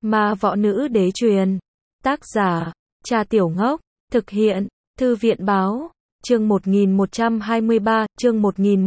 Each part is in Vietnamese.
Ma võ nữ đế truyền. Tác giả, Trà Tiểu Ngốc. Thực hiện, Thư viện báo. Chương 1123, chương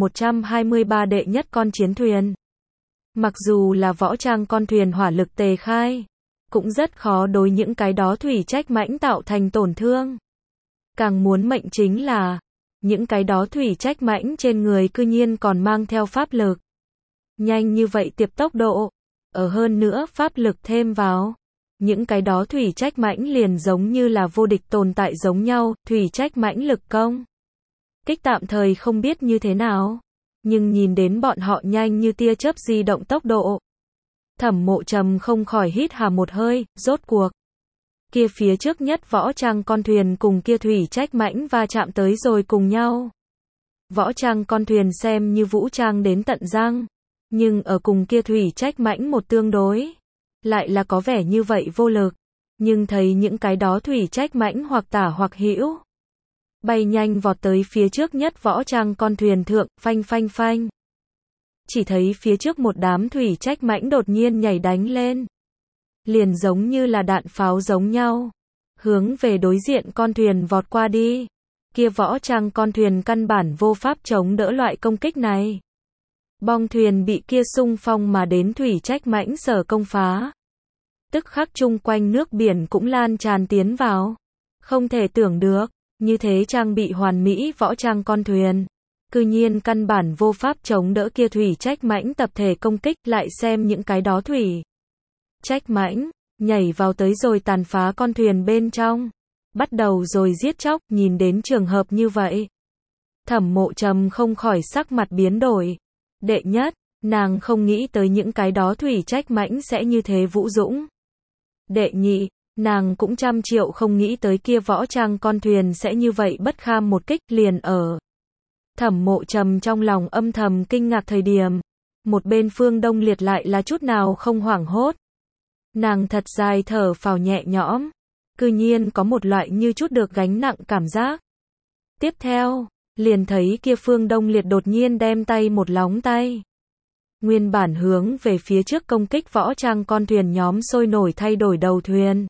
1123 đệ nhất con chiến thuyền. Mặc dù là võ trang con thuyền hỏa lực tề khai, cũng rất khó đối những cái đó thủy trách mãnh tạo thành tổn thương. Càng muốn mệnh chính là, những cái đó thủy trách mãnh trên người cư nhiên còn mang theo pháp lực. Nhanh như vậy tiệp tốc độ, ở hơn nữa pháp lực thêm vào. Những cái đó thủy trách mãnh liền giống như là vô địch tồn tại giống nhau, thủy trách mãnh lực công kích tạm thời không biết như thế nào, nhưng nhìn đến bọn họ nhanh như tia chớp di động tốc độ. Thẩm Mộ Trầm không khỏi hít hà một hơi, rốt cuộc. Kia phía trước nhất võ trang con thuyền cùng kia thủy trách mãnh va chạm tới rồi cùng nhau. Võ trang con thuyền xem như vũ trang đến tận răng, nhưng ở cùng kia thủy trách mãnh một tương đối, lại là có vẻ như vậy vô lực. Nhưng thấy những cái đó thủy trách mãnh hoặc tả hoặc hữu, bay nhanh vọt tới phía trước nhất võ trang con thuyền thượng, phanh phanh phanh. Chỉ thấy phía trước một đám thủy trách mãnh đột nhiên nhảy đánh lên. Liền giống như là đạn pháo giống nhau. Hướng về đối diện con thuyền vọt qua đi. Kia võ trang con thuyền căn bản vô pháp chống đỡ loại công kích này. Bong thuyền bị kia xung phong mà đến thủy trách mãnh sở công phá. Tức khắc chung quanh nước biển cũng lan tràn tiến vào. Không thể tưởng được, như thế trang bị hoàn mỹ võ trang con thuyền. Cư nhiên căn bản vô pháp chống đỡ kia thủy trách mãnh tập thể công kích, lại xem những cái đó thủy trách mãnh nhảy vào tới rồi tàn phá con thuyền bên trong, bắt đầu rồi giết chóc. Nhìn đến trường hợp như vậy, Thẩm Mộ Trầm không khỏi sắc mặt biến đổi. Đệ nhất, nàng không nghĩ tới những cái đó thủy trách mãnh sẽ như thế vũ dũng. Đệ nhị, nàng cũng trăm triệu không nghĩ tới kia võ trang con thuyền sẽ như vậy bất kham một kích. Liền ở Thẩm Mộ Trầm trong lòng âm thầm kinh ngạc thời điểm, một bên Phương Đông Liệt lại là chút nào không hoảng hốt. Nàng thật dài thở phào nhẹ nhõm, cư nhiên có một loại như chút được gánh nặng cảm giác. Tiếp theo, liền thấy kia Phương Đông Liệt đột nhiên đem tay một lóng tay. Nguyên bản hướng về phía trước công kích võ trang con thuyền nhóm sôi nổi thay đổi đầu thuyền.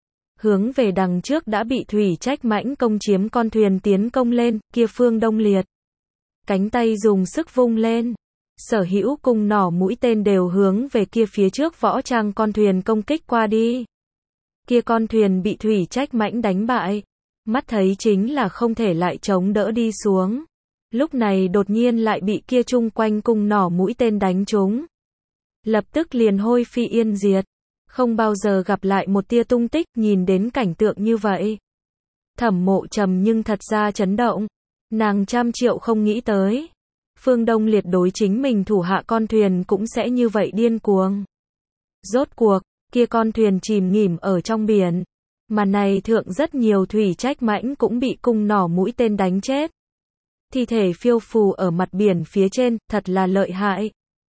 Hướng về đằng trước đã bị thủy trách mãnh công chiếm con thuyền tiến công lên, kia Phương Đông Liệt. Cánh tay dùng sức vung lên. Sở hữu cung nỏ mũi tên đều hướng về kia phía trước võ trang con thuyền công kích qua đi. Kia con thuyền bị thủy trách mãnh đánh bại. Mắt thấy chính là không thể lại chống đỡ đi xuống. Lúc này đột nhiên lại bị kia chung quanh cung nỏ mũi tên đánh trúng. Lập tức liền hôi phi yên diệt. Không bao giờ gặp lại một tia tung tích. Nhìn đến cảnh tượng như vậy, Thẩm Mộ Trầm nhưng thật ra chấn động. Nàng trăm triệu không nghĩ tới, Phương Đông Liệt đối chính mình thủ hạ con thuyền cũng sẽ như vậy điên cuồng. Rốt cuộc, kia con thuyền chìm nghỉm ở trong biển, mà này thượng rất nhiều thủy trách mãnh cũng bị cung nỏ mũi tên đánh chết. Thi thể phiêu phù ở mặt biển phía trên, thật là lợi hại.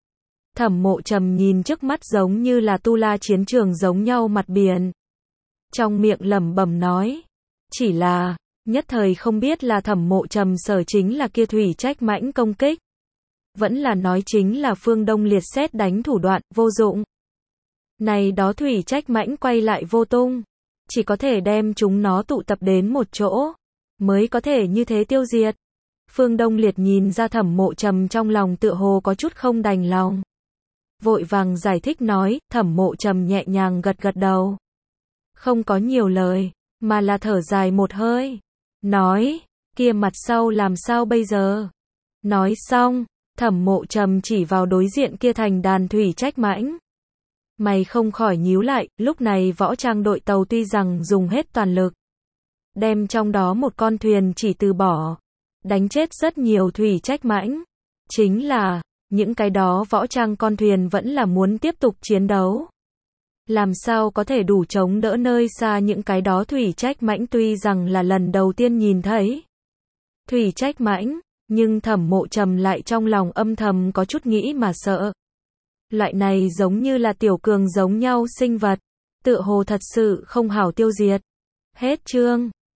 Thẩm Mộ Trầm nhìn trước mắt giống như là tu la chiến trường giống nhau mặt biển. Trong miệng lẩm bẩm nói, chỉ là nhất thời không biết là Thẩm Mộ Trầm sở chính là kia thủy trách mãnh công kích, vẫn là nói chính là Phương Đông Liệt xét đánh thủ đoạn vô dụng. Này đó thủy trách mãnh quay lại vô tung, chỉ có thể đem chúng nó tụ tập đến một chỗ, mới có thể như thế tiêu diệt. Phương Đông Liệt nhìn ra Thẩm Mộ Trầm trong lòng tựa hồ có chút không đành lòng, vội vàng giải thích nói. Thẩm Mộ Trầm nhẹ nhàng gật gật đầu, không có nhiều lời, mà là thở dài một hơi. Nói, kia mặt sau làm sao bây giờ? Nói xong, Thẩm Mộ Trầm chỉ vào đối diện kia thành đàn thủy trách mãnh. Mày không khỏi nhíu lại. Lúc này võ trang đội tàu tuy rằng dùng hết toàn lực, đem trong đó một con thuyền chỉ từ bỏ, đánh chết rất nhiều thủy trách mãnh. Chính là, những cái đó võ trang con thuyền vẫn là muốn tiếp tục chiến đấu. Làm sao có thể đủ chống đỡ nơi xa những cái đó thủy trách mãnh. Tuy rằng là lần đầu tiên nhìn thấy thủy trách mãnh, nhưng Thẩm Mộ Trầm lại trong lòng âm thầm có chút nghĩ mà sợ. Loại này giống như là tiểu cường giống nhau sinh vật, tựa hồ thật sự không hảo tiêu diệt. Hết chương.